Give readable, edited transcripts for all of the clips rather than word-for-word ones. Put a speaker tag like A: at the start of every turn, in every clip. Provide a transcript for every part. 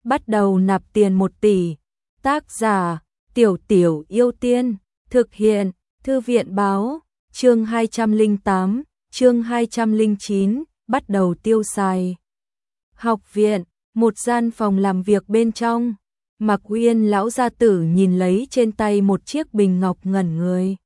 A: bắt đầu nạp tiền 1 tỷ. Tác giả, Tiểu Tiểu Yêu Tiên, thực hiện, Thư viện báo, chương 208, chương 209, bắt đầu tiêu xài. Học viện, một gian phòng làm việc bên trong, Mạc Uyên lão gia tử nhìn lấy trên tay một chiếc bình ngọc ngẩn người.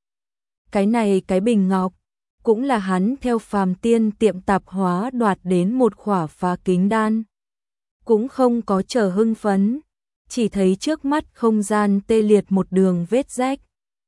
A: Cái bình ngọc, cũng là hắn theo Phàm Tiên tiệm tạp hóa đoạt đến một khỏa phá kính đan. Cũng không có chờ hưng phấn, chỉ thấy trước mắt không gian tê liệt một đường vết rách.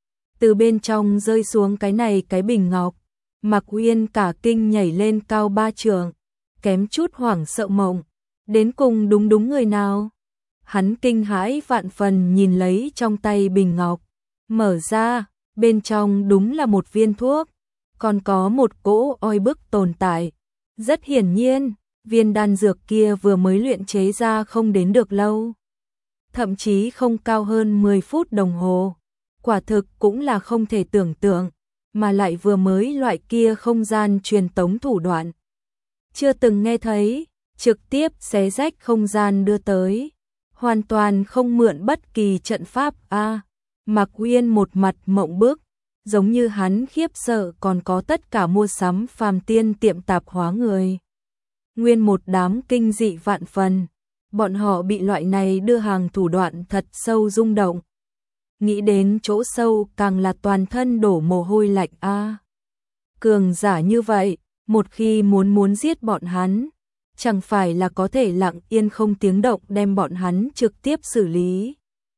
A: Từ bên trong rơi xuống cái bình ngọc, Mạc Uyên cả kinh nhảy lên cao 3 trượng, kém chút hoảng sợ mộng. Đến cùng đúng người nào? Hắn kinh hãi vạn phần nhìn lấy trong tay bình ngọc, mở ra, bên trong đúng là một viên thuốc, còn có một cỗ oi bức tồn tại. Rất hiển nhiên, viên đan dược kia vừa mới luyện chế ra không đến được lâu, thậm chí không cao hơn 10 phút đồng hồ. Quả thực cũng là không thể tưởng tượng, mà lại vừa mới loại kia không gian truyền tống thủ đoạn. Chưa từng nghe thấy, trực tiếp xé rách không gian đưa tới, hoàn toàn không mượn bất kỳ trận pháp a. Mạc Uyên một mặt mộng bức, giống như hắn khiếp sợ còn có tất cả mua sắm Phàm Tiên tiệm tạp hóa người. Nguyên một đám kinh dị vạn phần, bọn họ bị loại này đưa hàng thủ đoạn thật sâu rung động. Nghĩ đến chỗ sâu càng là toàn thân đổ mồ hôi lạnh a. Cường giả như vậy, một khi muốn giết bọn hắn, chẳng phải là có thể lặng yên không tiếng động đem bọn hắn trực tiếp xử lý,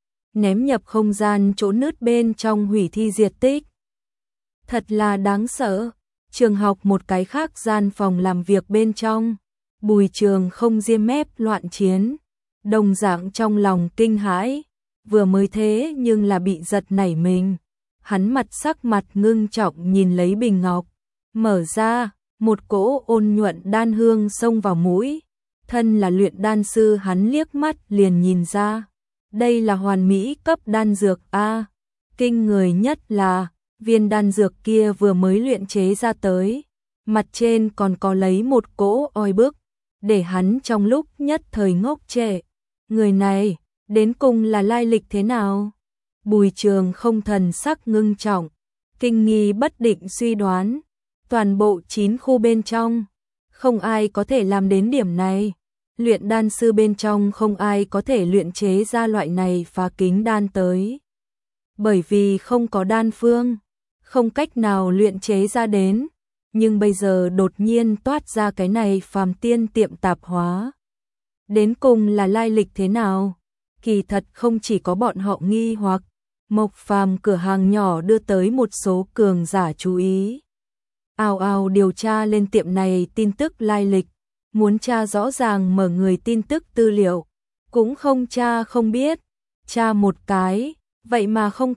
A: ném nhập không gian chỗ nứt bên trong hủy thi diệt tích. Thật là đáng sợ. Trường học một cái khác gian phòng làm việc bên trong, Bùi Trường không diêm mép loạn chiến, đồng dạng trong lòng kinh hãi, vừa mới thế nhưng là bị giật nảy mình. Hắn sắc mặt ngưng trọng nhìn lấy bình ngọc, mở ra, một cỗ ôn nhuận đan hương xông vào mũi. Thân là luyện đan sư hắn liếc mắt liền nhìn ra, đây là hoàn mỹ cấp đan dược a. Kinh người nhất là, viên đan dược kia vừa mới luyện chế ra tới, mặt trên còn có lấy một cỗ oi bức, để hắn trong lúc nhất thời ngốc trệ. Người này, đến cùng là lai lịch thế nào? Bùi Trường không thần sắc ngưng trọng, kinh nghi bất định suy đoán, toàn bộ 9 khu bên trong, không ai có thể làm đến điểm này. Luyện đan sư bên trong không ai có thể luyện chế ra loại này phá kính đan tới. Bởi vì không có đan phương, không cách nào luyện chế ra đến, nhưng bây giờ đột nhiên toát ra cái này Phàm Tiên tiệm tạp hóa. Đến cùng là lai lịch thế nào? Kỳ thật không chỉ có bọn họ nghi hoặc, Mộc Phàm cửa hàng nhỏ đưa tới một số cường giả chú ý. Ào ào điều tra lên tiệm này tin tức lai lịch, muốn tra rõ ràng mở người tin tức tư liệu, cũng không tra không biết, tra một cái, vậy mà không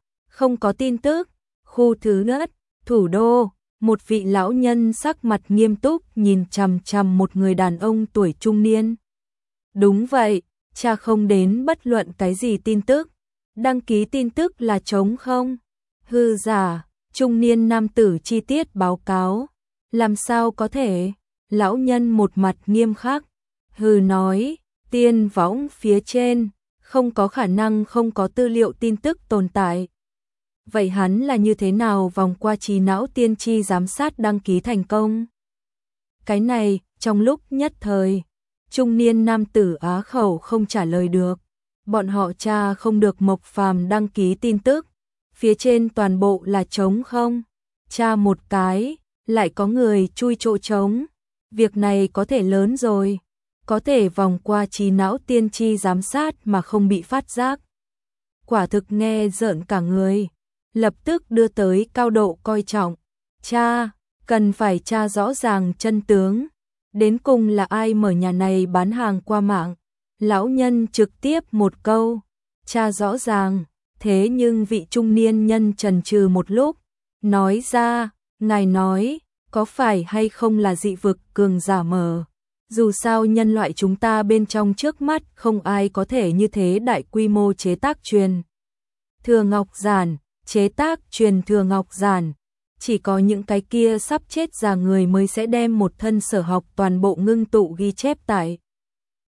A: có tin tức. Khu thứ nhất, thủ đô, một vị lão nhân sắc mặt nghiêm túc nhìn chằm chằm một người đàn ông tuổi trung niên. Đúng vậy, tra không đến bất luận cái gì tin tức, đăng ký tin tức là trống không. Hư giả, trung niên nam tử chi tiết báo cáo, làm sao có thể? Lão nhân một mặt nghiêm khắc, hừ nói, tiên võng phía trên, không có khả năng không có tư liệu tin tức tồn tại. Vậy hắn là như thế nào vòng qua trí não tiên tri giám sát đăng ký thành công? Cái này, trong lúc nhất thời, trung niên nam tử á khẩu không trả lời được. Bọn họ tra không được Mộc Phàm đăng ký tin tức, phía trên toàn bộ là trống không. Tra một cái, lại có người chui chỗ trống. Việc này có thể lớn rồi, có thể vòng qua trí não tiên tri giám sát mà không bị phát giác. Quả thực nghe rợn cả người, lập tức đưa tới cao độ coi trọng. Cha, cần phải tra rõ ràng chân tướng, đến cùng là ai mở nhà này bán hàng qua mạng. Lão nhân trực tiếp một câu, tra rõ ràng. Thế nhưng vị trung niên nhân chần chừ một lúc, nói ra, ngài nói, có phải hay không là dị vực cường giả mở? Dù sao nhân loại chúng ta bên trong trước mắt không ai có thể như thế đại quy mô chế tác truyền thừa ngọc giản, chế tác truyền thừa ngọc giản. Chỉ có những cái kia sắp chết già người mới sẽ đem một thân sở học toàn bộ ngưng tụ ghi chép tại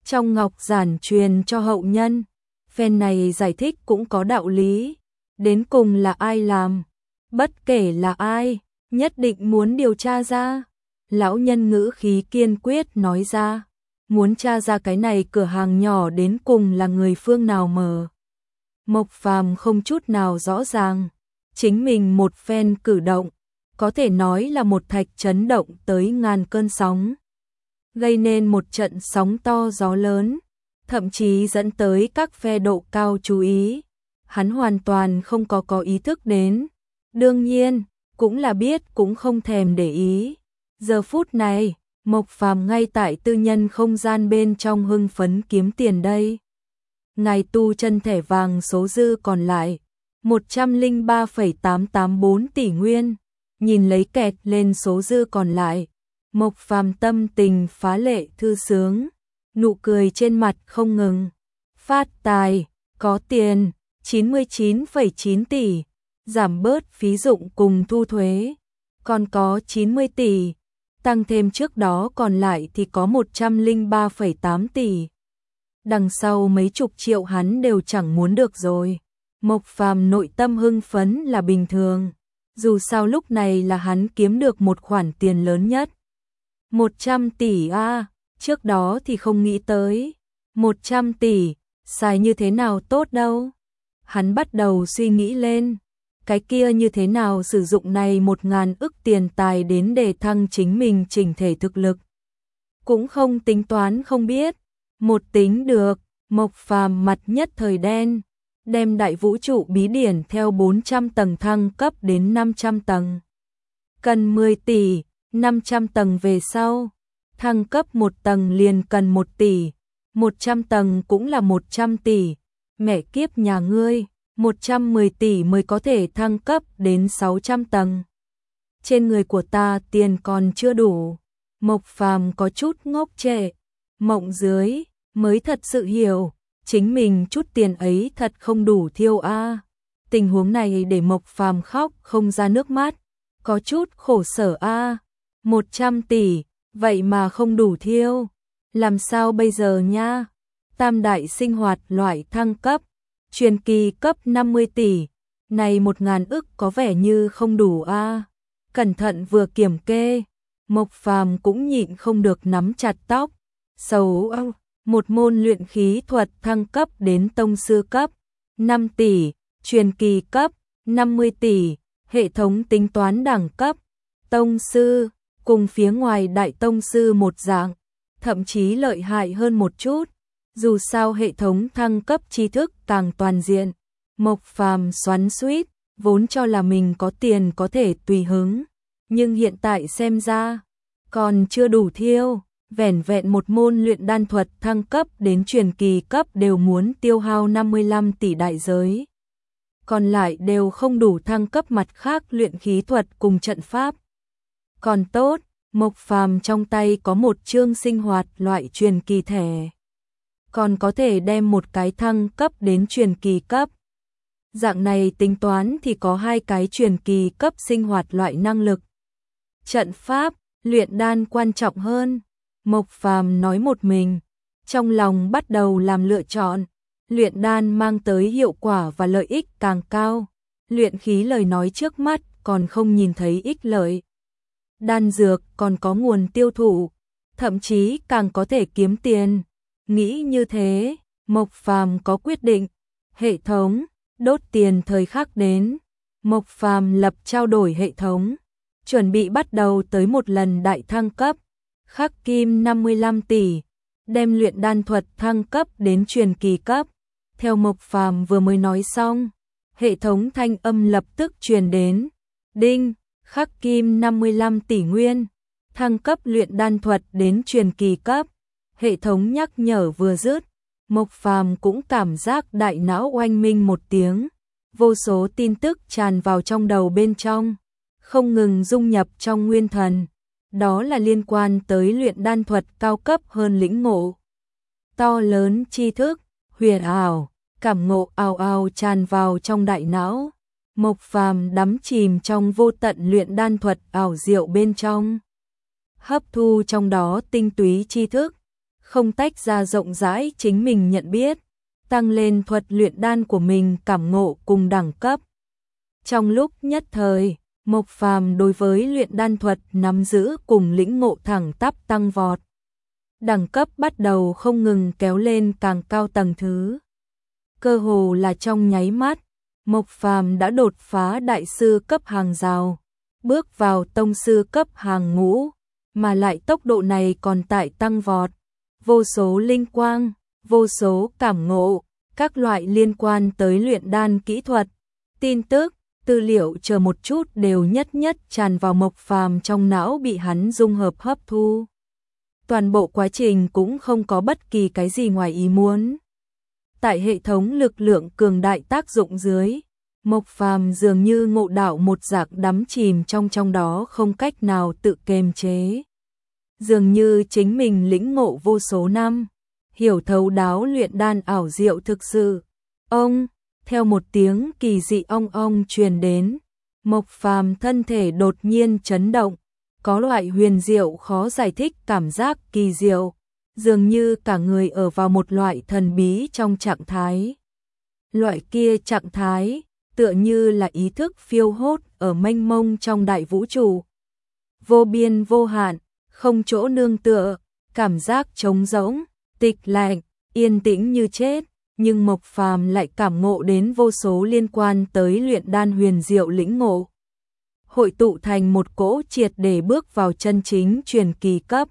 A: trong ngọc giản truyền cho hậu nhân. Phen này giải thích cũng có đạo lý, đến cùng là ai làm, bất kể là ai, nhất định muốn điều tra ra. Lão nhân ngữ khí kiên quyết nói ra, muốn tra ra cái này cửa hàng nhỏ đến cùng là người phương nào mở. Mộc Phàm không chút nào rõ ràng, chính mình một phen cử động, có thể nói là một thạch chấn động tới ngàn cơn sóng, gây nên một trận sóng to gió lớn, thậm chí dẫn tới các phe độ cao chú ý. Hắn hoàn toàn không có ý thức đến, đương nhiên, cũng là biết cũng không thèm để ý. Giờ phút này, Mộc Phàm ngay tại tư nhân không gian bên trong hưng phấn kiếm tiền đây. Ngài tu chân thẻ vàng số dư còn lại 103,884 tỷ nguyên, nhìn lấy kẹt lên số dư còn lại, Mộc Phàm tâm tình phá lệ thư sướng, nụ cười trên mặt không ngừng. Phát tài, có tiền, 99,9 tỷ, giảm bớt phí dụng cùng thu thuế, còn có 90 tỷ, tăng thêm trước đó còn lại thì có 103,8 tỷ. Đằng sau mấy chục triệu hắn đều chẳng muốn được rồi. Mộc Phàm nội tâm hưng phấn là bình thường, dù sao lúc này là hắn kiếm được một khoản tiền lớn nhất. 100 tỷ a, trước đó thì không nghĩ tới. 100 tỷ, xài như thế nào tốt đâu. Hắn bắt đầu suy nghĩ lên, cái kia như thế nào sử dụng này 1.000 ức tiền tài đến để thăng chính mình chỉnh thể thực lực. Cũng không tính toán không biết, một tính được, Mộc Phàm mặt nhất thời đen, đem đại vũ trụ bí điển theo 400 tầng thăng cấp đến 500 tầng. Cần 10 tỷ, 500 tầng về sau, thăng cấp một tầng liền cần 1 tỷ, 100 tầng cũng là 100 tỷ, mẹ kiếp nhà ngươi, 110 tỷ mới có thể thăng cấp đến 600 tầng. Trên người của ta tiền còn chưa đủ. Mộc Phàm có chút ngốc trệ, mộng dưới mới thật sự hiểu, chính mình chút tiền ấy thật không đủ thiêu a. Tình huống này để Mộc Phàm khóc không ra nước mắt, có chút khổ sở a. 100 tỷ, vậy mà không đủ thiêu, làm sao bây giờ nha? Tam đại sinh hoạt loại thăng cấp, truyền kỳ cấp 50 tỷ, này 1.000 ức có vẻ như không đủ a. Cẩn thận vừa kiểm kê, Mộc Phàm cũng nhịn không được nắm chặt tóc. Sầu một môn luyện khí thuật thăng cấp đến tông sư cấp 5 tỷ, truyền kỳ cấp 50 tỷ, hệ thống tính toán đẳng cấp tông sư, cùng phía ngoài đại tông sư một dạng, thậm chí lợi hại hơn một chút. Dù sao hệ thống thăng cấp tri thức càng toàn diện, Mộc Phàm xoắn xuýt, vốn cho là mình có tiền có thể tùy hứng, nhưng hiện tại xem ra còn chưa đủ thiêu, vẻn vẹn một môn luyện đan thuật thăng cấp đến truyền kỳ cấp đều muốn tiêu hao 55 tỷ đại giới. Còn lại đều không đủ thăng cấp mặt khác luyện khí thuật cùng trận pháp. Còn tốt, Mộc Phàm trong tay có một chương sinh hoạt loại truyền kỳ thẻ, còn có thể đem một cái thăng cấp đến truyền kỳ cấp. Dạng này tính toán thì có 2 cái truyền kỳ cấp sinh hoạt loại năng lực. Trận pháp, luyện đan quan trọng hơn. Mộc Phàm nói một mình, trong lòng bắt đầu làm lựa chọn. Luyện đan mang tới hiệu quả và lợi ích càng cao, luyện khí lời nói trước mắt còn không nhìn thấy ích lợi. Đan dược còn có nguồn tiêu thụ, thậm chí càng có thể kiếm tiền. Nghĩ như thế, Mộc Phàm có quyết định. Hệ thống, đốt tiền thời khắc đến. Mộc Phàm lập trao đổi hệ thống, chuẩn bị bắt đầu tới một lần đại thăng cấp. Khắc kim 55 tỷ, đem luyện đan thuật thăng cấp đến truyền kỳ cấp. Theo Mộc Phàm vừa mới nói xong, hệ thống thanh âm lập tức truyền đến. Đinh, khắc kim 55 tỷ nguyên, thăng cấp luyện đan thuật đến truyền kỳ cấp. Hệ thống nhắc nhở vừa dứt, Mộc Phàm cũng cảm giác đại não oanh minh một tiếng, vô số tin tức tràn vào trong đầu bên trong, không ngừng dung nhập trong nguyên thần. Đó là liên quan tới luyện đan thuật cao cấp hơn lĩnh ngộ. To lớn tri thức, huyền ảo, cảm ngộ ào ào tràn vào trong đại não. Mộc Phàm đắm chìm trong vô tận luyện đan thuật ảo diệu bên trong, hấp thu trong đó tinh túy tri thức, không tách ra rộng rãi chính mình nhận biết, tăng lên thuật luyện đan của mình cảm ngộ cùng đẳng cấp. Trong lúc nhất thời, Mộc Phàm đối với luyện đan thuật nắm giữ cùng lĩnh ngộ thẳng tắp tăng vọt. Đẳng cấp bắt đầu không ngừng kéo lên càng cao tầng thứ. Cơ hồ là trong nháy mắt, Mộc Phàm đã đột phá đại sư cấp hàng rào, bước vào tông sư cấp hàng ngũ, mà lại tốc độ này còn tại tăng vọt. Vô số linh quang, vô số cảm ngộ, các loại liên quan tới luyện đan kỹ thuật, tin tức, tư liệu chờ một chút đều nhất nhất tràn vào Mộc Phàm trong não bị hắn dung hợp hấp thu. Toàn bộ quá trình cũng không có bất kỳ cái gì ngoài ý muốn. Tại hệ thống lực lượng cường đại tác dụng dưới, Mộc Phàm dường như ngộ đạo một dạng đắm chìm trong đó không cách nào tự kiềm chế. Dường như chính mình lĩnh ngộ vô số năm, hiểu thấu đáo luyện đan ảo diệu thực sự. Ông, theo một tiếng kỳ dị ong ong truyền đến, Mộc Phàm thân thể đột nhiên chấn động, có loại huyền diệu khó giải thích cảm giác kỳ diệu, dường như cả người ở vào một loại thần bí trong trạng thái. Loại kia trạng thái, tựa như là ý thức phiêu hốt ở mênh mông trong đại vũ trụ. Vô biên vô hạn, không chỗ nương tựa, cảm giác trống rỗng, tịch lạnh, yên tĩnh như chết, nhưng Mộc Phàm lại cảm ngộ đến vô số liên quan tới luyện đan huyền diệu lĩnh ngộ. Hội tụ thành một cỗ triệt để bước vào chân chính truyền kỳ cấp.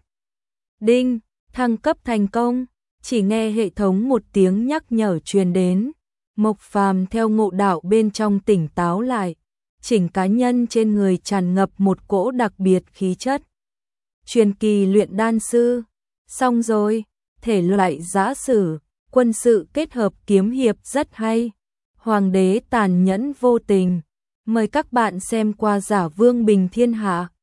A: Đinh, thăng cấp thành công, chỉ nghe hệ thống một tiếng nhắc nhở truyền đến. Mộc Phàm theo ngộ đạo bên trong tỉnh táo lại, chỉnh cá nhân trên người tràn ngập một cỗ đặc biệt khí chất. Truyền kỳ luyện đan sư, xong rồi, thể loại giã sử, quân sự kết hợp kiếm hiệp rất hay. Hoàng đế tàn nhẫn vô tình, mời các bạn xem qua Giả Vương Bình Thiên Hạ.